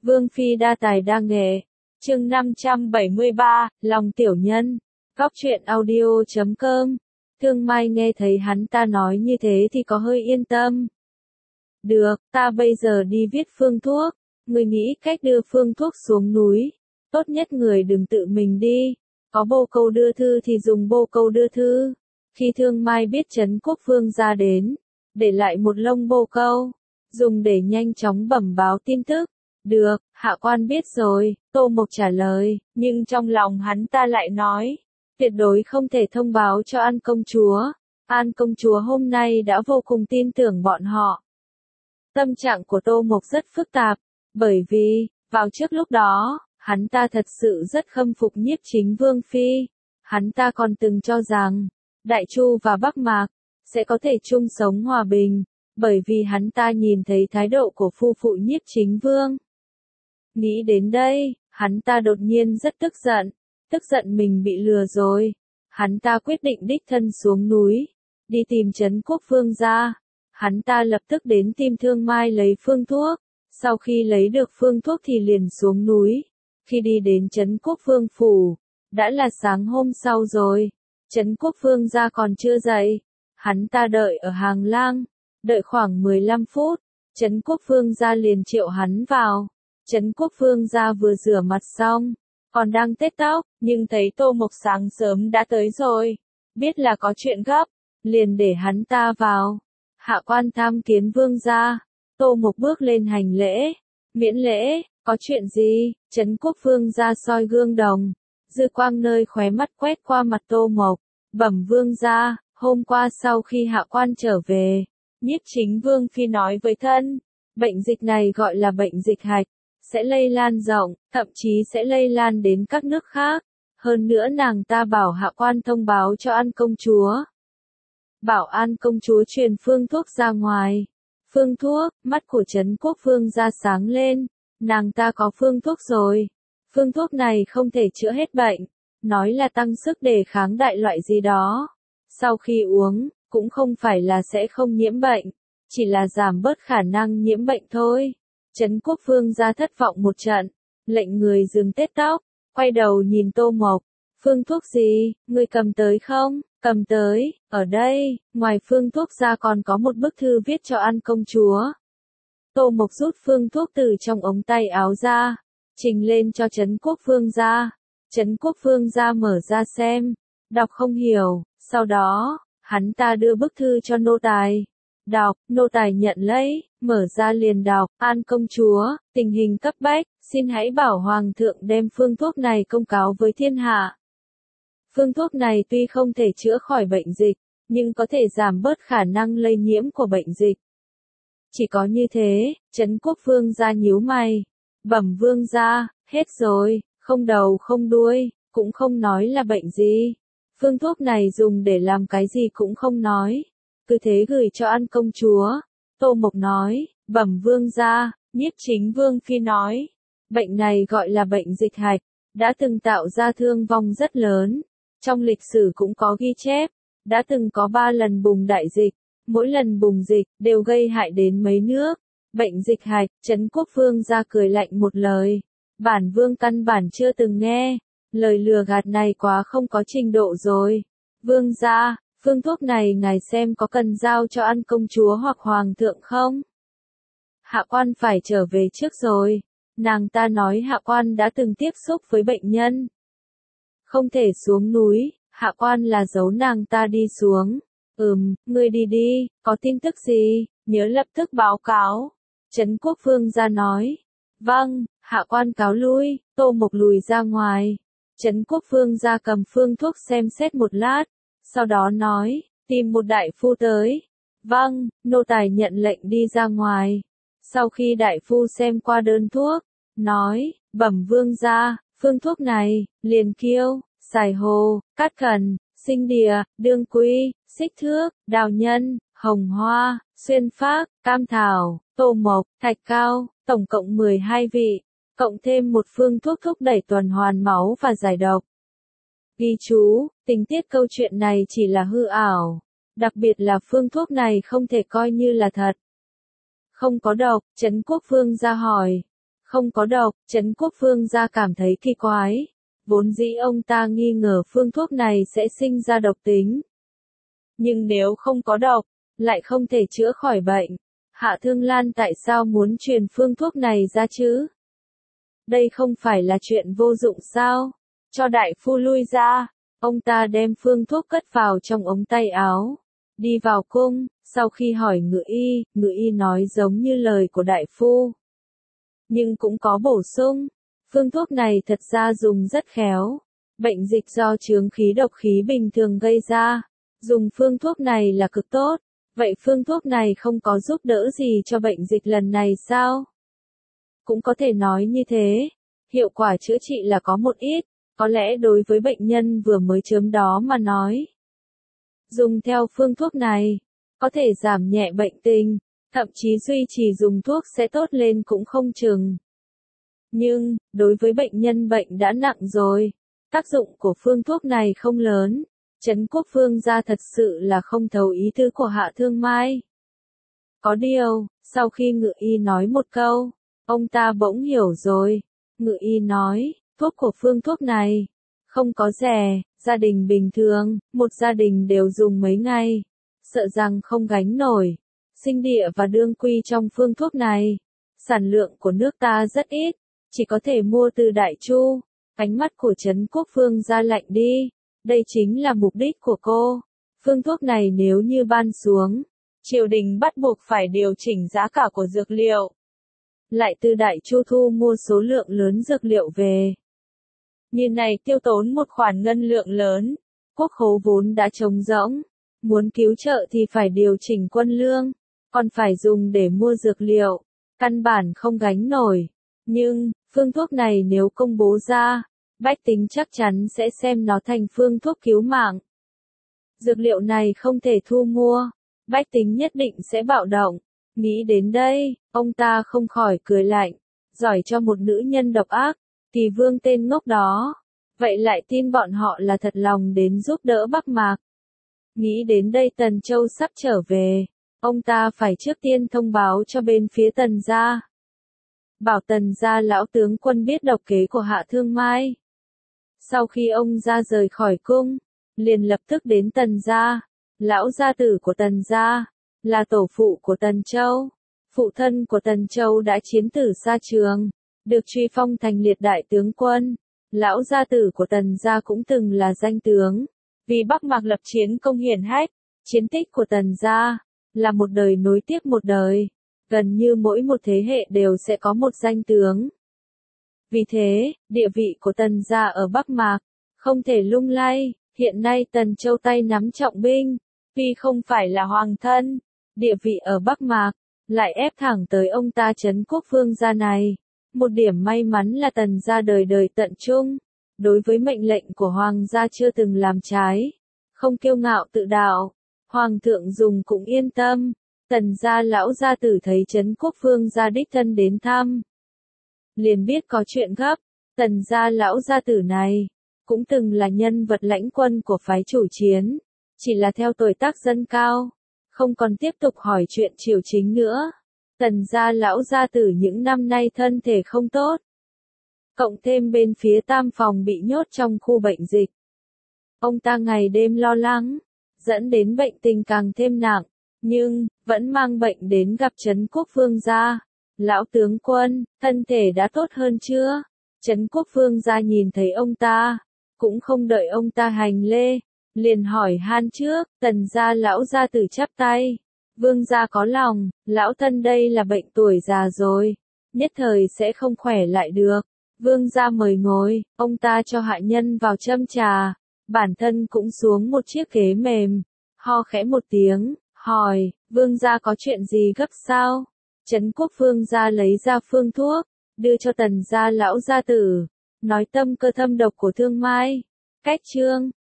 Vương phi đa tài đa nghệ. Chương 573, lòng tiểu nhân. Góc truyện audio.com. Thương Mai nghe thấy hắn ta nói như thế thì có hơi yên tâm. Được, ta bây giờ đi viết phương thuốc. Người nghĩ cách đưa phương thuốc xuống núi. Tốt nhất người đừng tự mình đi. Có bô câu đưa thư thì dùng bô câu đưa thư. Khi Thương Mai biết Trấn Quốc Vương ra đến, để lại một lông bô câu, dùng để nhanh chóng bẩm báo tin tức. Được, hạ quan biết rồi, Tô Mộc trả lời, nhưng trong lòng hắn ta lại nói, tuyệt đối không thể thông báo cho An công chúa. An công chúa hôm nay đã vô cùng tin tưởng bọn họ. Tâm trạng của Tô Mộc rất phức tạp, bởi vì, vào trước lúc đó, hắn ta thật sự rất khâm phục Nhiếp Chính Vương phi. Hắn ta còn từng cho rằng, Đại Chu và Bắc Mạc sẽ có thể chung sống hòa bình, bởi vì hắn ta nhìn thấy thái độ của phu phụ Nhiếp Chính Vương. Nghĩ đến đây, hắn ta đột nhiên rất tức giận mình bị lừa rồi. Hắn ta quyết định đích thân xuống núi, đi tìm Trấn Quốc Vương ra. Hắn ta lập tức đến tìm Thương Mai lấy phương thuốc, sau khi lấy được phương thuốc thì liền xuống núi. Khi đi đến Trấn Quốc Vương phủ, đã là sáng hôm sau rồi. Trấn Quốc Vương ra còn chưa dậy, hắn ta đợi ở hàng lang, đợi khoảng 15 phút, Trấn Quốc Vương ra liền triệu hắn vào. Trấn Quốc Vương ra vừa rửa mặt xong, còn đang tết tóc, nhưng thấy Tô Mộc sáng sớm đã tới rồi, biết là có chuyện gấp, liền để hắn ta vào. Hạ quan tham kiến vương gia. Tô Mộc bước lên hành lễ. Miễn lễ, có chuyện gì? Trấn Quốc Vương ra soi gương đồng, dư quang nơi khóe mắt quét qua mặt Tô Mộc, bẩm vương gia, hôm qua sau khi hạ quan trở về, Nhiếp Chính Vương phi nói với thân, bệnh dịch này gọi là bệnh dịch hạch, sẽ lây lan rộng, thậm chí sẽ lây lan đến các nước khác. Hơn nữa nàng ta bảo hạ quan thông báo cho An công chúa. Bảo An công chúa truyền phương thuốc ra ngoài. Phương thuốc, mắt của Trấn Quốc Vương ra sáng lên, nàng ta có phương thuốc rồi. Phương thuốc này không thể chữa hết bệnh, nói là tăng sức đề kháng đại loại gì đó. Sau khi uống, cũng không phải là sẽ không nhiễm bệnh, chỉ là giảm bớt khả năng nhiễm bệnh thôi. Trấn Quốc Vương ra thất vọng một trận, lệnh người dừng tết tóc, quay đầu nhìn Tô Mộc. Phương thuốc gì, ngươi cầm tới không? Cầm tới, ở đây, ngoài phương thuốc ra còn có một bức thư viết cho An công chúa. Tô Mộc rút phương thuốc từ trong ống tay áo ra, trình lên cho Trấn Quốc Vương ra. Trấn Quốc Vương ra mở ra xem, đọc không hiểu, sau đó, hắn ta đưa bức thư cho nô tài. Đọc, nô tài nhận lấy, mở ra liền đọc, An công chúa, tình hình cấp bách, xin hãy bảo Hoàng thượng đem phương thuốc này công cáo với thiên hạ. Phương thuốc này tuy không thể chữa khỏi bệnh dịch, nhưng có thể giảm bớt khả năng lây nhiễm của bệnh dịch. Chỉ có như thế, Trấn Quốc Vương ra nhíu mày. Bẩm vương ra, hết rồi, không đầu không đuôi, cũng không nói là bệnh gì. Phương thuốc này dùng để làm cái gì cũng không nói. Cứ thế gửi cho An công chúa. Tô Mộc nói, bẩm vương ra, Nhiếp Chính Vương phi nói. Bệnh này gọi là bệnh dịch hạch, đã từng tạo ra thương vong rất lớn. Trong lịch sử cũng có ghi chép, đã từng có 3 lần bùng đại dịch, mỗi lần bùng dịch đều gây hại đến mấy nước. Bệnh dịch hạch, Trấn Quốc Vương ra cười lạnh một lời. Bản vương căn bản chưa từng nghe, lời lừa gạt này quá không có trình độ rồi. Vương gia, phương thuốc này ngài xem có cần giao cho An công chúa hoặc hoàng thượng không? Hạ quan phải trở về trước rồi. Nàng ta nói hạ quan đã từng tiếp xúc với bệnh nhân. Không thể xuống núi, hạ quan là giấu nàng ta đi xuống. Ngươi đi đi, có tin tức gì, nhớ lập tức báo cáo. Trấn Quốc Vương ra nói. Vâng, hạ quan cáo lui. Tô Mộc lùi ra ngoài. Trấn Quốc Vương ra cầm phương thuốc xem xét một lát, sau đó nói, tìm một đại phu tới. Vâng, nô tài nhận lệnh đi ra ngoài. Sau khi đại phu xem qua đơn thuốc, nói, bẩm vương ra, phương thuốc này, liền kiêu, xài hồ, cát cần, sinh đìa, đương quy, xích thước, đào nhân, hồng hoa, xuyên phác, cam thảo, tô mộc, thạch cao, tổng cộng 12 vị, cộng thêm một phương thuốc thúc đẩy tuần hoàn máu và giải độc. Ghi chú, tình tiết câu chuyện này chỉ là hư ảo, đặc biệt là phương thuốc này không thể coi như là thật. Không có độc, Trấn Quốc Vương ra hỏi. không có độc. Trấn Quốc Phương gia cảm thấy kỳ quái. Vốn dĩ ông ta nghi ngờ phương thuốc này sẽ sinh ra độc tính. Nhưng nếu không có độc, lại không thể chữa khỏi bệnh. Hạ Thương Lan tại sao muốn truyền phương thuốc này ra chứ? Đây không phải là chuyện vô dụng sao? Cho đại phu lui ra. Ông ta đem phương thuốc cất vào trong ống tay áo. Đi vào cung, sau khi hỏi ngự y nói giống như lời của đại phu. Nhưng cũng có bổ sung. Phương thuốc này thật ra dùng rất khéo. Bệnh dịch do chướng khí độc khí bình thường gây ra. Dùng phương thuốc này là cực tốt. Vậy phương thuốc này không có giúp đỡ gì cho bệnh dịch lần này sao? Cũng có thể nói như thế. Hiệu quả chữa trị là có một ít. Có lẽ đối với bệnh nhân vừa mới chớm đó mà nói. Dùng theo phương thuốc này, có thể giảm nhẹ bệnh tình, thậm chí duy trì dùng thuốc sẽ tốt lên cũng không chừng. Nhưng, đối với bệnh nhân bệnh đã nặng rồi, tác dụng của phương thuốc này không lớn. Trấn Quốc Phương gia thật sự là không thấu ý tứ của Hạ Thương Mai. Có điều, sau khi ngự y nói một câu, ông ta bỗng hiểu rồi. Ngự y nói, thuốc của phương thuốc này, không có rẻ, gia đình bình thường, một gia đình đều dùng mấy ngày, sợ rằng không gánh nổi. Sinh địa và đương quy trong phương thuốc này, sản lượng của nước ta rất ít, chỉ có thể mua từ Đại Chu. Ánh mắt của Trấn Quốc Phương gia lạnh đi. Đây chính là mục đích của cô. Phương thuốc này nếu như ban xuống, triều đình bắt buộc phải điều chỉnh giá cả của dược liệu. Lại từ Đại Chu thu mua số lượng lớn dược liệu về. Như này tiêu tốn một khoản ngân lượng lớn. Quốc khố vốn đã trống rỗng. Muốn cứu trợ thì phải điều chỉnh quân lương. Còn phải dùng để mua dược liệu. Căn bản không gánh nổi. Nhưng, phương thuốc này nếu công bố ra, bách tính chắc chắn sẽ xem nó thành phương thuốc cứu mạng. Dược liệu này không thể thu mua, bách tính nhất định sẽ bạo động. Nghĩ đến đây, ông ta không khỏi cười lạnh, giỏi cho một nữ nhân độc ác, Kỳ Vương tên ngốc đó. Vậy lại tin bọn họ là thật lòng đến giúp đỡ Bắc Mạc. Nghĩ đến đây Tần Châu sắp trở về, ông ta phải trước tiên thông báo cho bên phía Tần gia. Bảo Tần gia lão tướng quân biết độc kế của Hạ Thương Mai. Sau khi ông ra rời khỏi cung, liền lập tức đến Tần gia. Lão gia tử của Tần gia, là tổ phụ của Tần Châu. Phụ thân của Tần Châu đã chiến tử xa trường, được truy phong thành liệt đại tướng quân. Lão gia tử của Tần gia cũng từng là danh tướng, vì Bắc Mạc lập chiến công hiển hách. Chiến tích của Tần gia là một đời nối tiếp một đời, gần như mỗi một thế hệ đều sẽ có một danh tướng. Vì thế, địa vị của Tần gia ở Bắc Mạc không thể lung lay. Hiện nay Tần Châu tay nắm trọng binh, tuy không phải là hoàng thân, địa vị ở Bắc Mạc lại ép thẳng tới ông ta Trấn Quốc Phương gia này. Một điểm may mắn là Tần gia đời đời tận trung, đối với mệnh lệnh của hoàng gia chưa từng làm trái, không kiêu ngạo tự đại. Hoàng thượng dùng cũng yên tâm. Tần gia lão gia tử thấy Trấn Quốc Phương gia đích thân đến thăm, liền biết có chuyện gấp. Tần gia lão gia tử này cũng từng là nhân vật lãnh quân của phái chủ chiến, chỉ là theo tuổi tác dâng cao, không còn tiếp tục hỏi chuyện triều chính nữa. Tần gia lão gia tử những năm nay thân thể không tốt, cộng thêm bên phía Tam Phòng bị nhốt trong khu bệnh dịch, ông ta ngày đêm lo lắng, dẫn đến bệnh tình càng thêm nặng, nhưng vẫn mang bệnh đến gặp Trấn Quốc Phương gia. Lão tướng quân, thân thể đã tốt hơn chưa? Trấn Quốc Phương gia nhìn thấy ông ta, cũng không đợi ông ta hành lễ, liền hỏi han trước. Tần gia lão gia tử chắp tay, Vương gia có lòng, lão thân đây là bệnh tuổi già rồi, nhất thời sẽ không khỏe lại được. Vương gia mời ngồi. Ông ta cho hạ nhân vào châm trà, bản thân cũng xuống một chiếc ghế mềm, ho khẽ một tiếng, hỏi, Vương gia có chuyện gì gấp sao? Trấn Quốc Phương gia lấy ra phương thuốc, đưa cho Tần gia lão gia tử, nói tâm cơ thâm độc của Thương Mai. Cách chương